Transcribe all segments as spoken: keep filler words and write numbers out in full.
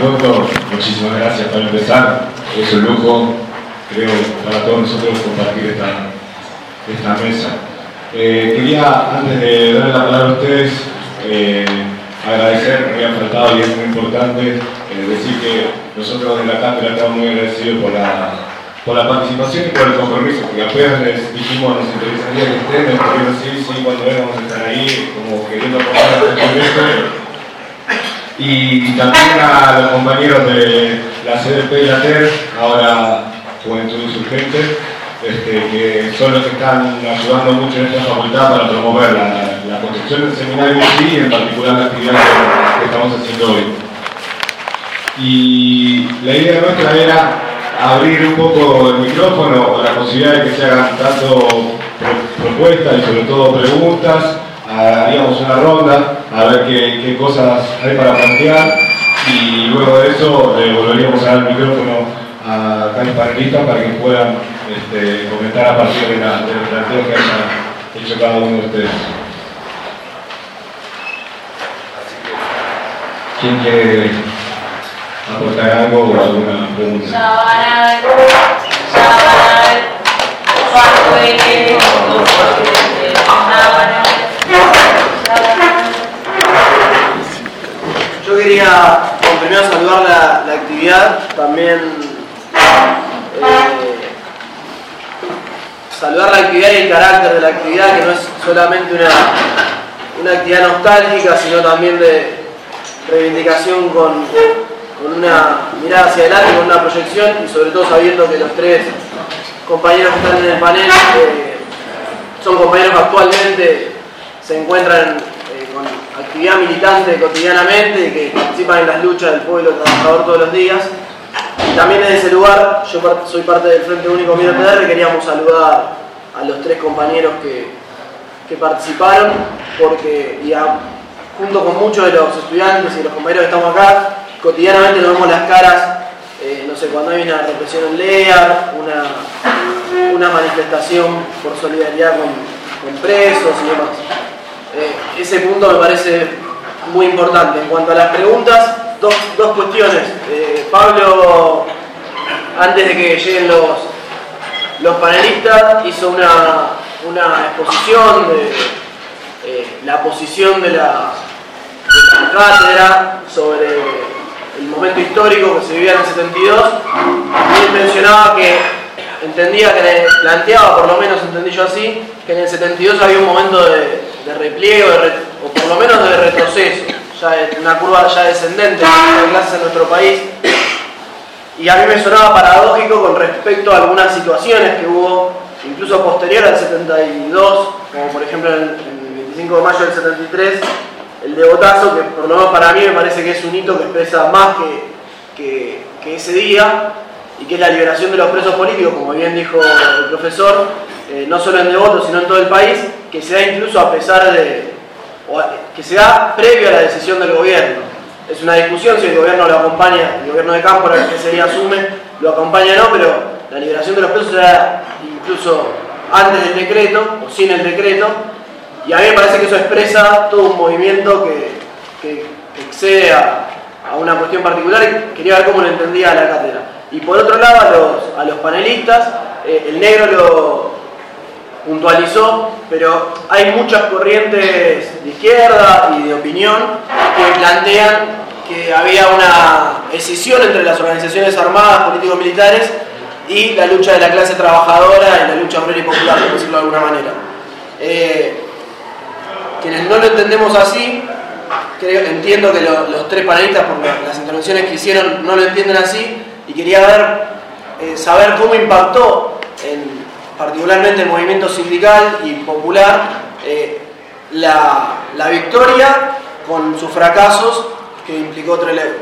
foto, muchísimas gracias para empezar. Es un lujo, creo, para todos nosotros compartir esta, esta mesa. Eh, quería, antes de darle la palabra a ustedes, eh, agradecer, me había faltado y es muy importante eh, decir que nosotros de la cátedra estamos muy agradecidos por la, por la participación y por el compromiso, porque apenas les dijimos, nos interesaría que estén, nos pudieron decir, sí, cuando vengan vamos a estar ahí, como queriendo apoyar al congreso. Y también a los compañeros de la C D P y la T E R, ahora Juventud Insurgente, este, que son los que están ayudando mucho en esta facultad para promover la, la construcción del seminario en sí y en particular la actividad que, que estamos haciendo hoy. Y la idea nuestra era abrir un poco el micrófono o la posibilidad de que se hagan tanto propuestas y sobre todo preguntas. Haríamos una ronda a ver qué, qué cosas hay para plantear y luego de eso le volveríamos a dar el micrófono a cada panelista para que puedan este, comentar a partir de, la, de los planteos que haya hecho cada uno de ustedes. ¿Quién quiere aportar algo o alguna pregunta? Ya van a ver, ya van a ver cuánto es Yo quería bueno, primero saludar la, la actividad, también eh, saludar la actividad y el carácter de la actividad, que no es solamente una, una actividad nostálgica, sino también de reivindicación con, con una mirada hacia adelante, con una proyección y sobre todo sabiendo que los tres compañeros que están en el panel eh, son compañeros que actualmente se encuentran eh, con actividad militante cotidianamente y que participan en las luchas del pueblo trabajador todos los días. Y también desde ese lugar, yo soy parte del Frente Único Miro T D R, queríamos saludar a los tres compañeros que, que participaron, porque y a, junto con muchos de los estudiantes y los compañeros que estamos acá, cotidianamente nos vemos las caras, eh, no sé, cuando hay una represión en Lear, una, una manifestación por solidaridad con, con presos y demás. Eh, ese punto me parece muy importante. En cuanto a las preguntas, dos, dos cuestiones. Eh, Pablo, antes de que lleguen los, los panelistas, hizo una, una exposición de eh, la posición de la, de la cátedra sobre el momento histórico que se vivía en el setenta y dos. Y él mencionaba que entendía, que planteaba, por lo menos entendí yo así, que en el setenta y dos había un momento de de repliegue de re, o por lo menos de retroceso, ya de una curva ya descendente de clases en nuestro país, y a mí me sonaba paradójico con respecto a algunas situaciones que hubo incluso posterior al setenta y dos, como por ejemplo el, el veinticinco de mayo del setenta y tres, el de Botazo, que por lo menos para mí me parece que es un hito que expresa más que, que, que ese día, y que es la liberación de los presos políticos, como bien dijo el profesor, eh, no solo en Devoto, sino en todo el país, que se da incluso a pesar de, o que se da previo a la decisión del gobierno. Es una discusión si el gobierno lo acompaña, el gobierno de Cámpora, que sería asume, lo acompaña o no, pero la liberación de los presos se da incluso antes del decreto, o sin el decreto, y a mí me parece que eso expresa todo un movimiento que, que, que excede a, a una cuestión particular, y quería ver cómo lo entendía la cátedra. Y por otro lado, a los, a los panelistas, eh, el negro lo puntualizó, pero hay muchas corrientes de izquierda y de opinión que plantean que había una escisión entre las organizaciones armadas, político-militares, y la lucha de la clase trabajadora y la lucha obrera y popular, por decirlo de alguna manera. Eh, quienes no lo entendemos así, creo, entiendo que lo, los tres panelistas, por las intervenciones que hicieron, no lo entienden así, y quería ver, eh, saber cómo impactó en particularmente el movimiento sindical y popular, eh, la, la victoria con sus fracasos que implicó Trelew.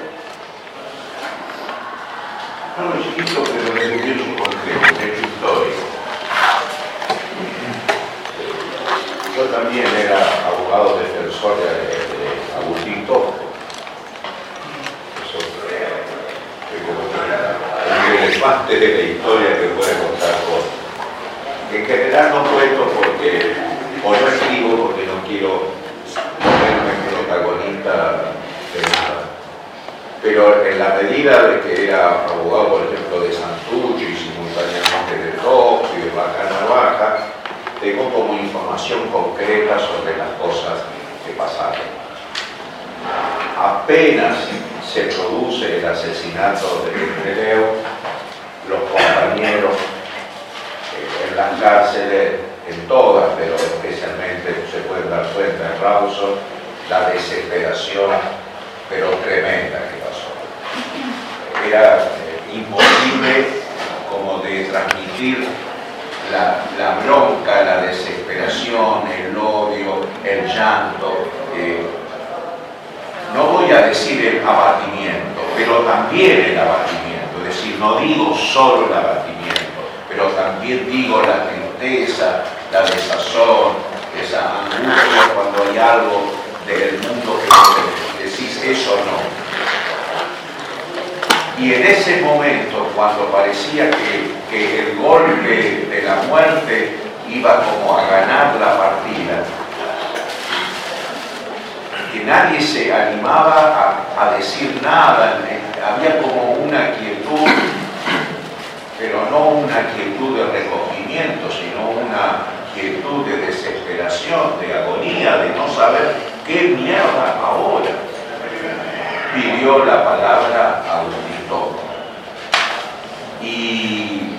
Algo chiquito, pero resumir un concreto, un hecho histórico. Yo también era abogado defensor de, de Agustín Tosco. Eso es como un elefante de la historia que puede contar cosas. En general no cuento porque, o no escribo porque no quiero ponerme protagonista de nada. pero en la medida de que era abogado, por ejemplo, de Santucci y simultáneamente de Tosco y de Bacana Baja, tengo como información concreta sobre las cosas que pasaron. Apenas se produce el asesinato de Trelew, los compañeros eh, en las cárceles, en todas, pero especialmente se pueden dar cuenta en Rawson, la desesperación, pero tremenda que pasó. Era eh, imposible como de transmitir la, la bronca, la desesperación, el odio, el llanto. Eh, no voy a decir el abatimiento, pero también el abatimiento. Es decir, no digo solo el abatimiento, pero también digo la tristeza, la desazón, esa angustia cuando hay algo del mundo que decís eso no. Y en ese momento, cuando parecía que, que el golpe de la muerte iba como a ganar la partida, que nadie se animaba a, a decir nada, había como una quietud, pero no una quietud de recogimiento, sino una quietud de desesperación, de agonía, de no saber qué mierda ahora. Pidió la palabra a Agustín Tosco. Y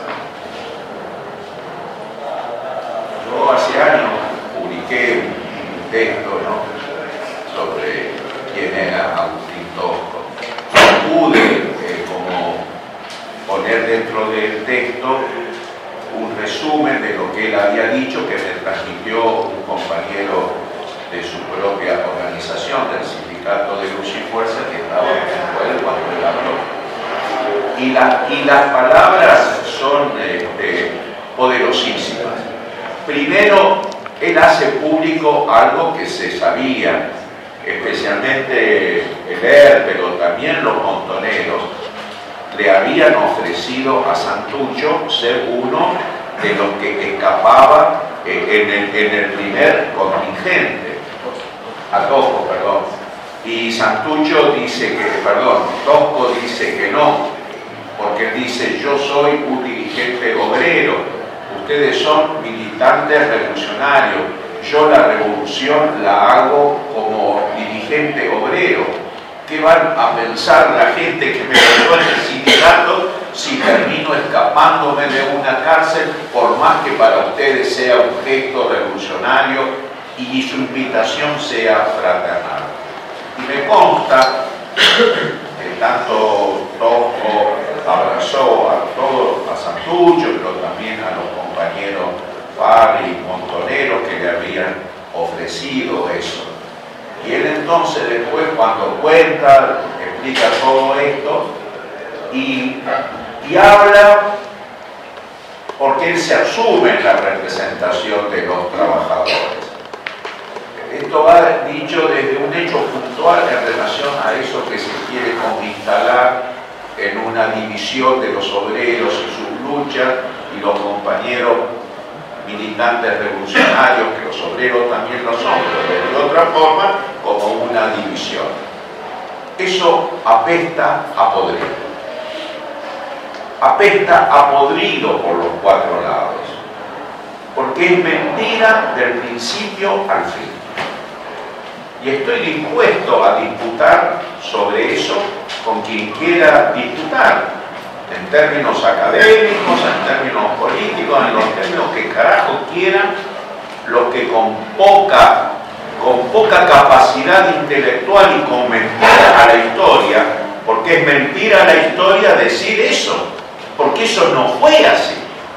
yo hace años publiqué un texto, ¿no?, sobre quién era Agustín Tosco. Pude eh, como poner dentro del texto un resumen de lo que él había dicho, que me transmitió un compañero de su propia organización, del Sindicato de Luz y Fuerza, que estaba con él cuando él habló. Y, la, y las palabras son este, poderosísimas. Primero, él hace público algo que se sabía, especialmente el E R, pero también los montoneros, le habían ofrecido a Santuccio ser uno de los que escapaba eh, en, el, en el primer contingente, a Tosco, perdón. Y Santuccio dice que, perdón, Tosco dice que no, porque él dice: yo soy un dirigente obrero, ustedes son militantes revolucionarios, yo la revolución la hago como dirigente obrero. ¿Qué van a pensar la gente que me dejó en el sindicato si termino escapándome de una cárcel, por más que para ustedes sea un gesto revolucionario y su invitación sea fraternal? Y me consta que tanto Tosco abrazó a todos, a Santuccio, pero también a los compañeros Farri y Montoneros que le habían ofrecido eso. Y él entonces después, cuando cuenta, explica todo esto y, y habla porque él se asume en la representación de los trabajadores. Esto va dicho desde un hecho puntual en relación a eso que se quiere como instalar en una división de los obreros y sus luchas y los compañeros militantes revolucionarios, que los obreros también lo son, pero de otra forma, como una división. Eso apesta a podrido. Apesta a podrido por los cuatro lados, porque es mentira del principio al fin. Y estoy dispuesto a disputar sobre eso con quien quiera disputar, en términos académicos, en términos políticos, en los términos que carajo quieran, los que con poca, con poca capacidad intelectual y con mentira a la historia, porque es mentira a la historia decir eso, porque eso no fue así.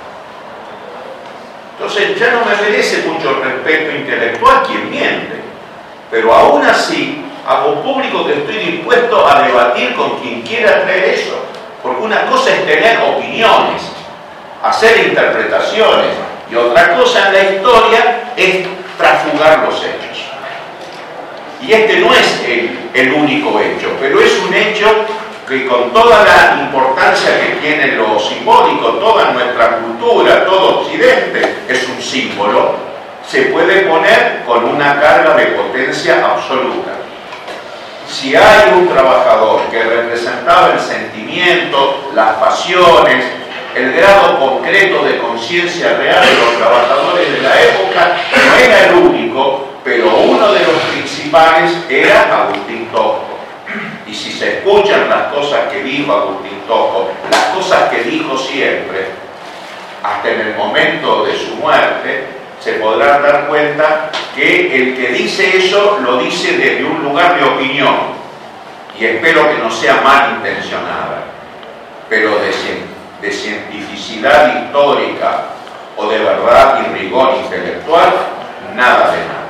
Entonces ya no me merece mucho respeto intelectual quien miente, pero aún así hago público que estoy dispuesto a debatir con quien quiera creer eso. Porque una cosa es tener opiniones, hacer interpretaciones, y otra cosa en la historia es transfugar los hechos. Y este no es el, el único hecho, pero es un hecho que con toda la importancia que tiene lo simbólico, toda nuestra cultura, todo Occidente es un símbolo, se puede poner con una carga de potencia absoluta. Si hay un trabajador que representaba el sentimiento, las pasiones, el grado concreto de conciencia real de los trabajadores de la época, no era el único, pero uno de los principales era Agustín Tosco. Y si se escuchan las cosas que dijo Agustín Tosco, las cosas que dijo siempre, hasta en el momento de su muerte, se podrán dar cuenta que el que dice eso lo dice desde un lugar de opinión, y espero que no sea malintencionada, pero de, de cientificidad histórica o de verdad y rigor intelectual, nada de nada.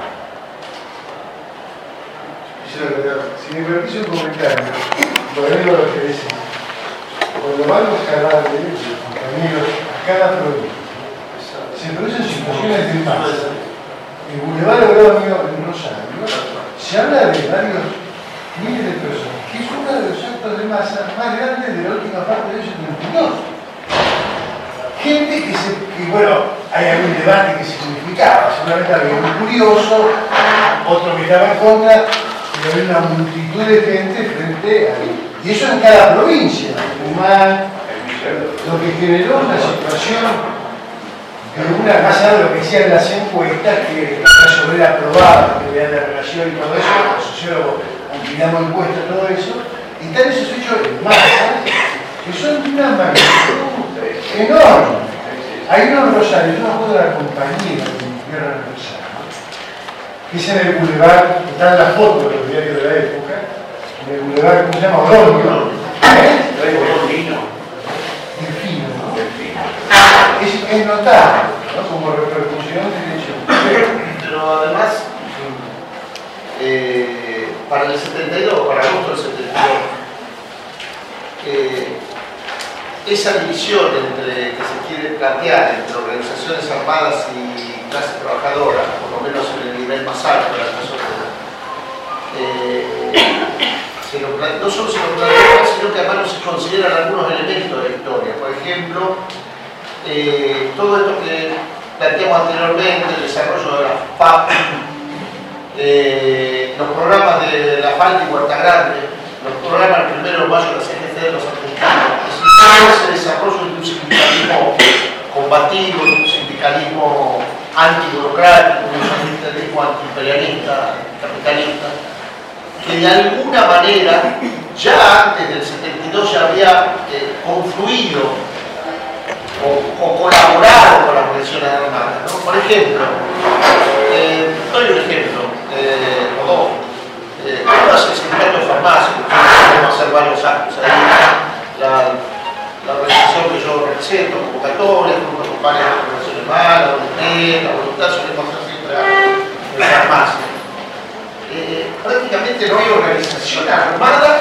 Si me permite un comentario, lo agrego lo que decís. Cuando vamos a hablar de ellos, compañeros, a cada provincia, se producen situaciones de masa. En Boulevard Oro Mío, en Rosario, se habla de varios miles de personas, que es uno de los actos de masa más grandes de la última parte del setenta y dos. Gente que se, que bueno, hay algún debate que se significaba, seguramente había un curioso, otro que estaba en contra, pero hay una multitud de gente frente a él. Y eso en cada provincia, Tucumán, lo que generó una situación de una, más allá de lo que decían las encuestas, que la clase obrera aprobaba, que vean la relación y todo eso, los sociólogos opinamos encuestas, todo eso, y están esos hechos en masa, que son de una magnitud enorme. Hay unos Rosarios, yo me acuerdo de la compañía que me tierra en Rosario, que es en el Boulevard, están las fotos de los diarios de la época, en el Boulevard, ¿cómo se llama? Oroño. Delfino. Delfino, ¿no? Es, es notable, ¿no? Como repercusión de hecho. Pero además, eh, para el setenta y dos, para agosto del setenta y dos, eh, esa división entre, que se quiere plantear entre organizaciones armadas y clase trabajadora, por lo menos en el nivel más alto de la clase obrera, eh, se lo, no solo se lo plantea, sino que además no se consideran algunos elementos de la historia. Por ejemplo, eh, todo esto que planteamos anteriormente, el desarrollo de la F A P, eh, los programas de La Falda y Huerta Grande, los programas del primero de mayo de la C G T de los argentinos, ese desarrollo de un sindicalismo combativo, de un sindicalismo antiburocrático, de un sindicalismo antiimperialista, capitalista, que de alguna manera ya antes del setenta y dos ya había eh, confluido o, o colaborado con las organizaciones armadas, ¿no? Por ejemplo, eh, doy un ejemplo, eh, o dos. Eh, uno es el sindicato de farmacia, que podemos hacer varios actos ahí, la, la organización que yo represento, convocatorias, grupos de compañeros de organizaciones malas, la voluntad, la voluntad solemos hacer siempre actos de farmacia. Eh, prácticamente no hay organización armada,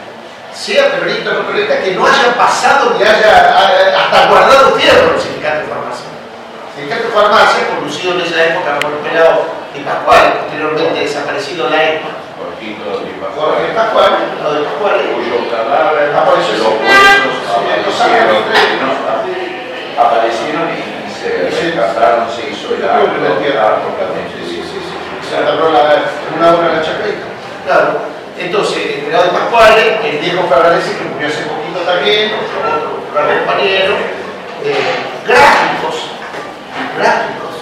sea peronista o no peronista, que no haya pasado ni haya hasta guardado tierra el sindicato de farmacia. El sindicato de farmacia, conducido en esa época por el pelado Di Pasquale, posteriormente desaparecido la E P A. Jorgito Di Jorge Pasquale, Pasquale, lo de Pasquale, cuyo cadáver apareció los huesos aparecieron, ¿no? aparecieron y se rescataron, se hizo el acto de tierra por la noche. se agarró una obra en la Chacaita. Claro. Entonces, el pelado de Pasquale, el viejo Ferraresi, que murió hace poquito también, otro gran compañero, eh, gráficos, gráficos.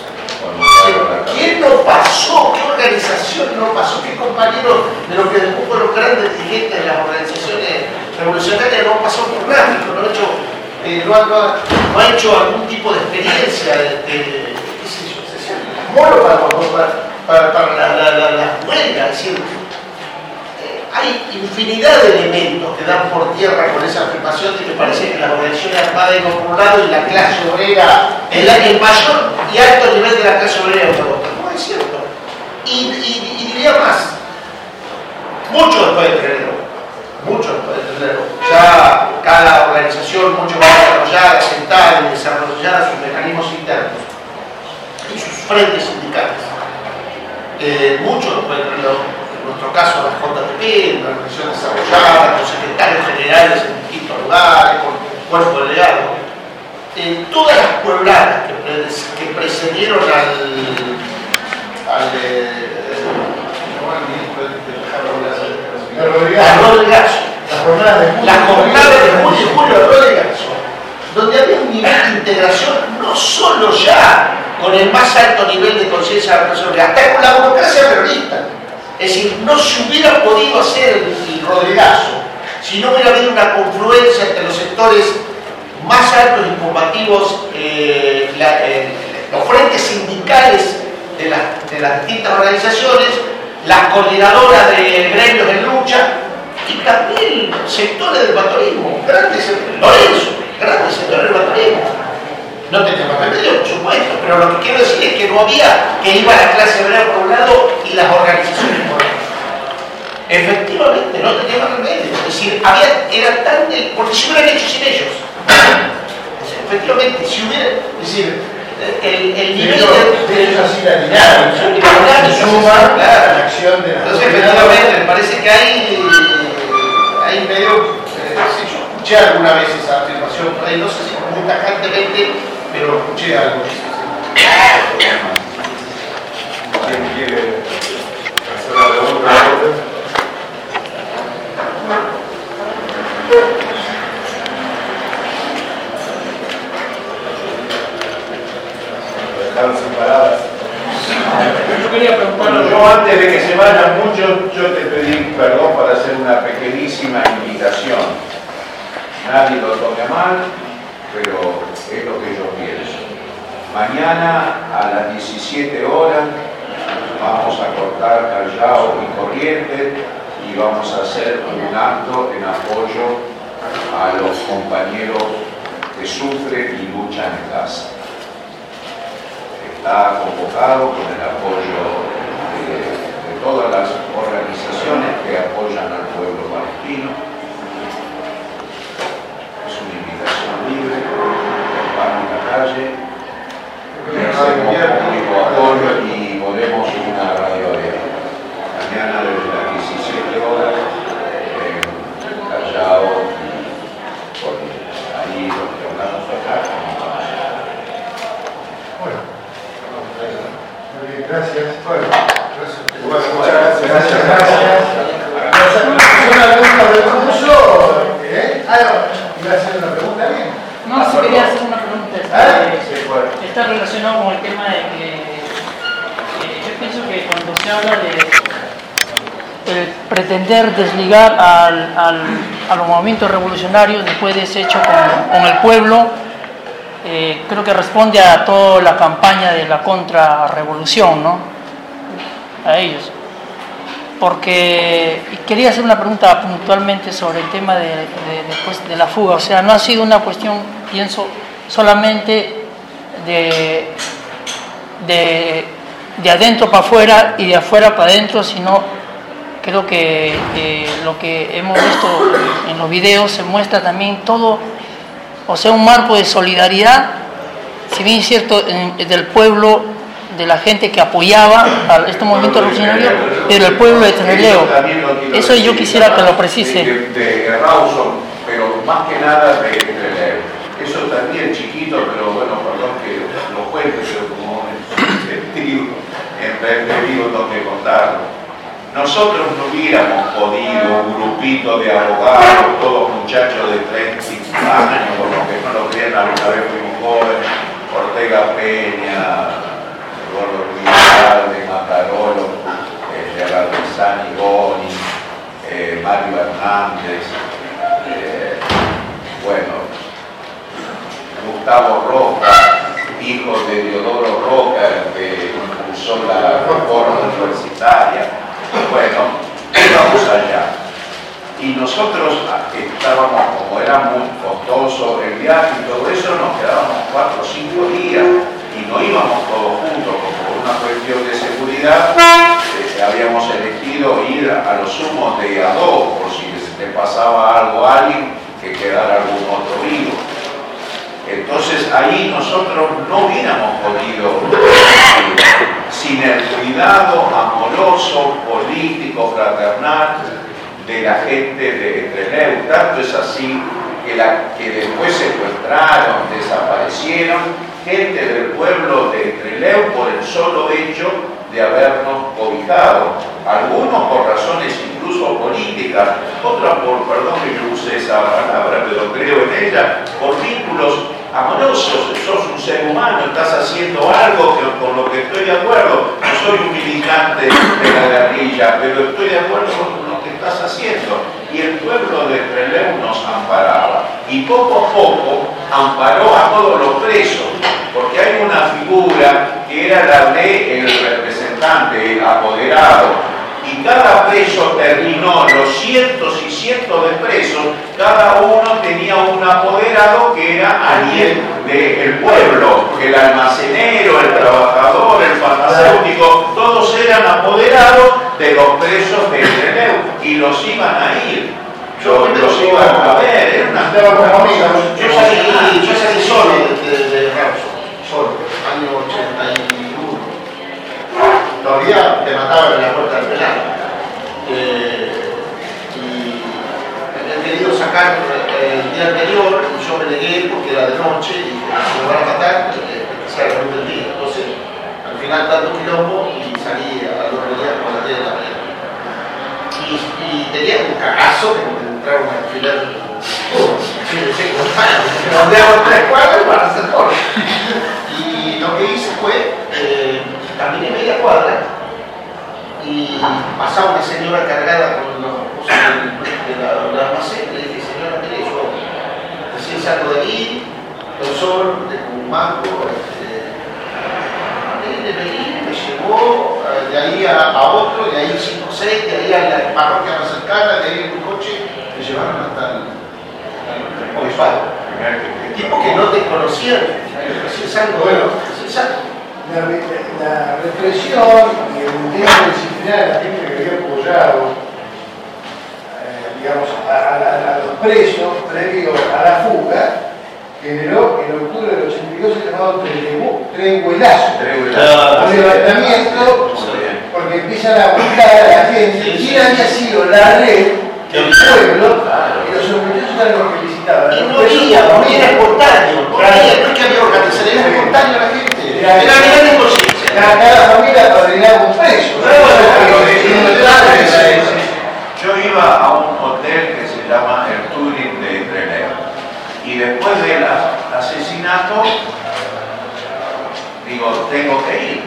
¿Quién no pasó? ¿Qué organización no pasó? ¿Qué compañeros de lo que después fueron los grandes dirigentes de las organizaciones revolucionarias no pasó por gráficos? No ha hecho, eh, no, ha, no, ha, no ha hecho algún tipo de experiencia de, de, de qué sé yo, mono para, para, para, para la, la, la, la huelga, es decir, eh, hay infinidad de elementos que dan por tierra con esa afirmación de que parece que las organizaciones armadas iban por un lado y la clase obrera, el, el mayor y alto nivel de la clase obrera por otro. No es cierto. Y, y, y diría más, mucho después de Trelew, mucho después de Trelew, ya cada organización mucho más desarrollada, sentada y desarrollada sus mecanismos internos y sus frentes sindicales. Eh, mucho después de Trelew, en nuestro caso la J T P, una organización desarrollada, con secretarios generales en distintos lugares, con cuerpo delegado. En todas las puebladas que, pre que precedieron al, al, eh, al ministro de la conclave de junio y julio de Rodríguez, donde había un nivel de integración no solo ya con el más alto nivel de conciencia de la responsabilidad, hasta con la burocracia peronista. Es decir, no se hubiera podido hacer el Rodrigazo si no hubiera habido una confluencia entre los sectores más altos y combativos, eh, la, eh, los frentes sindicales de, la, de las distintas organizaciones, las coordinadoras de gremios en lucha y también sectores del patriotismo, grandes sectores, Lorenzo, grandes sectores del patriotismo. No teníamos remedio, por supuesto, pero lo que quiero decir es que no había que iba a la clase obrera por un lado y las organizaciones por otro. Efectivamente, no teníamos remedio. Es decir, había, era tan del, porque se hubieran hecho sin ellos. Efectivamente, si hubiera, es decir, el, el nivel de, de ellos así la dinámica, y suma claro, la acción de la entonces, efectivamente, me parece que hay, hay medio, eh, sí, yo escuché alguna vez esa afirmación por ahí, no sé si muy tajantemente, pero escuché algo. ¿Quién quiere hacer la pregunta? Dejaron separadas. Yo quería preguntar. Bueno, yo antes de que se vayan muchos, yo te pedí perdón para hacer una pequeñísima invitación. Nadie lo tome mal, pero es lo que yo pienso. Mañana a las diecisiete horas vamos a cortar Callao y Corrientes y vamos a hacer un acto en apoyo a los compañeros que sufren y luchan en Gaza. Está convocado con el apoyo de, de todas las organizaciones que apoyan al pueblo palestino. Es una invitación libre, vamos a la calle, hacemos público apoyo y ponemos una radio abierta. Mañana desde las diecisiete horas en Callao y Corrientes. Ahí lo que hablamos acá. Bueno, muy bien, gracias. Bueno, gracias. Bueno, muchas gracias. Gracias, gracias. ¿Una pregunta del curso? ¿Eh? Ah, no, ¿iba a hacer una pregunta bien? No, sí quería hacer una pregunta. ¿Ah? Sí, bueno. Está relacionado con el tema de que eh, yo pienso que cuando se habla de el pretender desligar al, al, a los movimientos revolucionarios después de ese hecho con, con el pueblo, eh, creo que responde a toda la campaña de la contrarrevolución, ¿no? A ellos. Porque quería hacer una pregunta puntualmente sobre el tema de, de, de, pues, de la fuga. O sea, no ha sido una cuestión, pienso, solamente de, de, de adentro para afuera y de afuera para adentro, sino creo que eh, lo que hemos visto en los videos se muestra también todo, o sea, un marco de solidaridad, si bien es cierto, en, del pueblo, de la gente que apoyaba a este movimiento revolucionario, pero el pueblo de Trelew. Eso yo quisiera que lo precise. De, de Rawson, pero más que nada de Trelew. Eso también chiquito, pero bueno, perdón que lo cuente, pero como testigo, en vez de vivo tengo que contarlo. Nosotros no hubiéramos podido, un grupito de abogados, todos muchachos de treinta y cinco años, por los que no lo crean, alguna vez fuimos jóvenes, Ortega Peña, Gordo Ruiz, de Matarolo, eh, Gerardo Sani Goni, eh, Mario Hernández, eh, bueno, Gustavo Roca, hijo de Diodoro Roca, que impulsó la reforma universitaria. Bueno, íbamos allá. Y nosotros estábamos, como era muy costoso el viaje y todo eso, nos quedábamos cuatro o cinco días y no íbamos todos juntos, como por una cuestión de seguridad, eh, habíamos elegido ir a los humos de a dos, por si le pasaba algo a alguien, que quedara algún otro vivo. Entonces ahí nosotros no hubiéramos podido, eh, sin el cuidado amoroso, político, fraternal de la gente de Trelew. Tanto es así que, la, que después secuestraron, desaparecieron gente del pueblo de Trelew por el solo hecho de habernos cobijado, algunos por razones incluso políticas, otros por, perdón que yo use esa palabra, pero creo en ella, por vínculos amorosos. Sos un ser humano, estás haciendo algo que, con lo que estoy de acuerdo. No soy un militante de la guerrilla, pero estoy de acuerdo con lo que estás haciendo. Y el pueblo de Trelew nos amparaba. Y poco a poco amparó a todos los presos, porque hay una figura que era la de el representante, el apoderado. Y cada preso terminó, los cientos y cientos de presos, cada uno tenía un apoderado que era alguien del pueblo, el almacenero, el trabajador, el farmacéutico, todos eran apoderados de los presos de Trelew y los iban a ir. Yo los iban a ver, era una... Yo salí, yo salí solo de, de, de Rawson, solo, año ochenta y uno. Todavía te mataban en la puerta del penal. Eh, y me habían querido sacar eh, el día anterior y yo me negué porque era de noche y se me van a matar, eh, sea la luz del día. Entonces, al final tanto quilombo y salí a los días con las diez de la mañana. Y, y tenía un cagazo que me entraba un alfiler. Me rodeaba tres cuadras para hacer todo. Y lo que hice fue, eh, caminé media cuadra y pasaba una señora cargada con los cosas de la, la almacén. Le dije, señora, mire, yo recién salgo de ahí, el sol, tengo un mango. Este, me vení, me llevó de ahí a, a otro, de ahí cinco o seis, de ahí a la parroquia más cercana, de ahí en un coche, me llevaron hasta el, el obispado. Tipo que no te conocían, recién salgo, bueno, recién salgo. La, la represión y el intento disciplinar a la gente que había apoyado, eh, digamos, a, a, a los presos previo a la fuga, generó en octubre del ochenta y dos el llamado Trenguelazo. Un levantamiento porque empiezan a buscar a la gente. ¿Quién había sido la red del pueblo? Y los sospechosos eran los que visitaban. Y no había, no era espontáneo. No es que había organizado, era espontáneo la gente. Era a nivel de conciencia. Cada familia padrinaba un preso. Yo iba a un hotel que se llama el Turing de Trelew y después del asesinato digo, tengo que ir.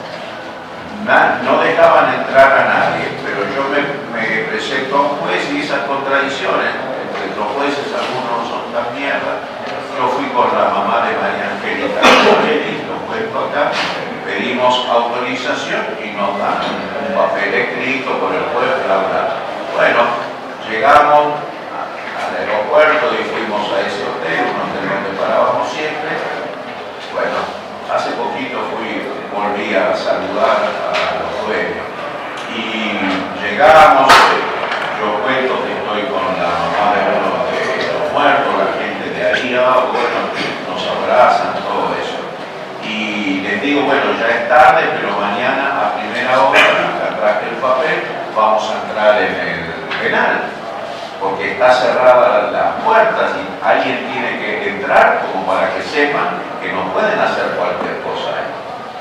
No dejaban entrar a nadie, pero yo me, me presento a un juez y esas contradicciones, entre los jueces algunos son tan mierda. Yo fui con la mamá de María Angélica, lo cuento acá, pedimos autorización y nos dan un papel escrito por el juez, bla, bla. Bueno, llegamos al aeropuerto y fuimos a ese hotel, un hotel donde parábamos siempre. Bueno, hace poquito fui, volví a saludar a los dueños y llegamos, yo cuento que estoy con la mamá de uno de los muertos, la gente de ahí, bueno, nos abrazan, todo eso. Y les digo, bueno, ya es tarde, pero mañana a primera hora, acá traje el papel, vamos a entrar en el penal, porque está cerrada las puertas y alguien tiene que entrar como para que sepan que no pueden hacer cualquier cosa ahí.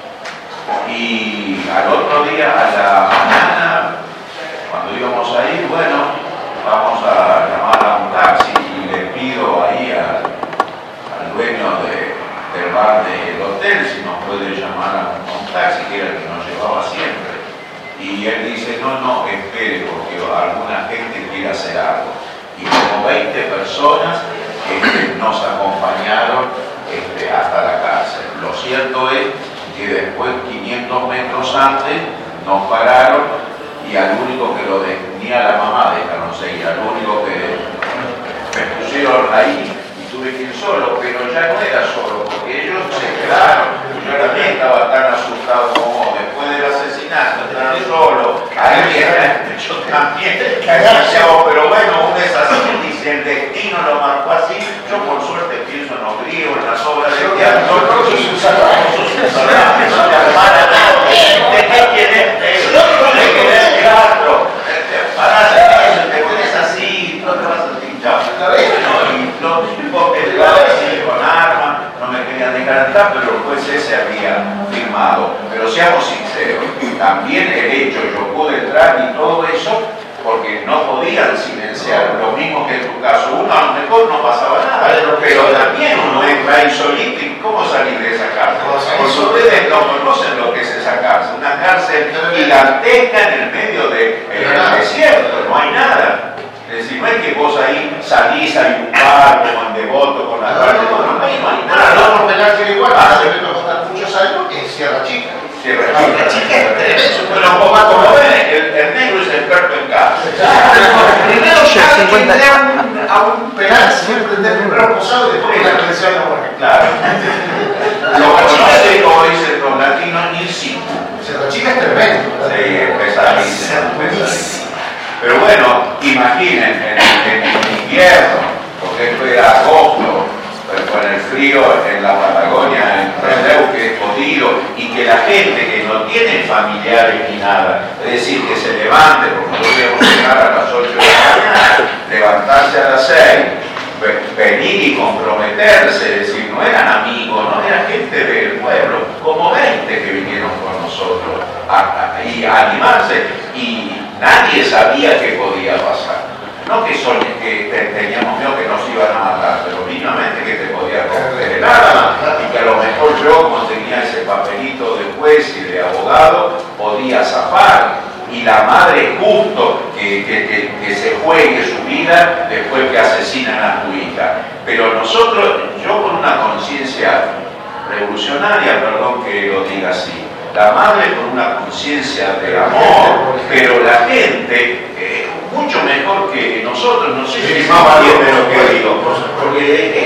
Y al otro día, a la mañana, cuando íbamos a ir, bueno, vamos a llamar a un taxi y le pido ahí al, al dueño de, del bar del hotel si nos puede llamar a un, a un taxi, que era el que nos llevaba siempre. Y él dice, no, no, espere, porque alguna gente quiere hacer algo. Y como veinte personas este, nos acompañaron este, hasta la cárcel. Lo cierto es que después, quinientos metros antes, nos pararon y al único que lo tenía la mamá, dejaron seguir, al único que me pusieron ahí y tuve que ir solo, pero ya no era solo, porque ellos se quedaron. Yo también estaba tan asustado como después del asesinato, estar solo, alguien, yo también, pero bueno, uno es así, dice, el destino lo marcó así. Yo por suerte pienso en los griegos, en las obras de teatro, no sos un salvaje, sos un salvaje, no te hermana nada, ¿de qué querés? ¿De querés teatro? Parás, te pones así, no te vas a pinchar. Y los tipos que te van así con armas, no me quedé querían dejar entrar, pero el juez ese había firmado. Pero seamos sinceros, también el hecho, yo pude entrar y todo eso, porque no podían silenciar, lo mismo que en tu caso. Uno a lo mejor no pasaba nada, pero también uno entra ahí solito y ¿cómo salir de esa cárcel? Porque ustedes no conocen lo que es esa cárcel, una cárcel gigantesca en el medio del desierto, no hay nada. Es decir, no es que vos ahí salís a un bar como en Devoto con la parte, no, no, no hay nada. No, por penal que igual, ahora se me costar muchos años en Sierra Chica. Sierra Sierra Chica es tremendo. Pero como, como ven, el, el negro es experto en cárcel. Primero ya que entran a un penal siempre tener un reposado y después la creación de la muerte. Claro. Lo conoce, como dicen los latinos, ni sí. Sierra Chica es tremendo. Sí, es pesadísimo, pesadísimo. Pero bueno, imaginen, en, en, en invierno, porque esto era agosto, pues con el frío en la Patagonia, en Rendeu, que es jodido, y que la gente que no tiene familiares ni nada, es decir, que se levante, porque nosotros debemos llegar a las ocho de la mañana, levantarse a las seis, venir y comprometerse, es decir, no eran amigos, no era gente del pueblo, como veinte que vinieron con nosotros a, a, y a animarse, y nadie sabía qué podía pasar. No que, son, que teníamos miedo que nos iban a matar, pero mínimamente que te podía romper el arma y que a lo mejor yo, como tenía ese papelito de juez y de abogado, podía zafar. Y la madre justo que, que, que, que se juegue su vida después que asesinan a tu hija. Pero nosotros, yo con una conciencia revolucionaria, perdón que lo diga así, la madre con una conciencia de amor, pero la gente eh, mucho mejor que nosotros, no sé si es más valiente lo que digo, porque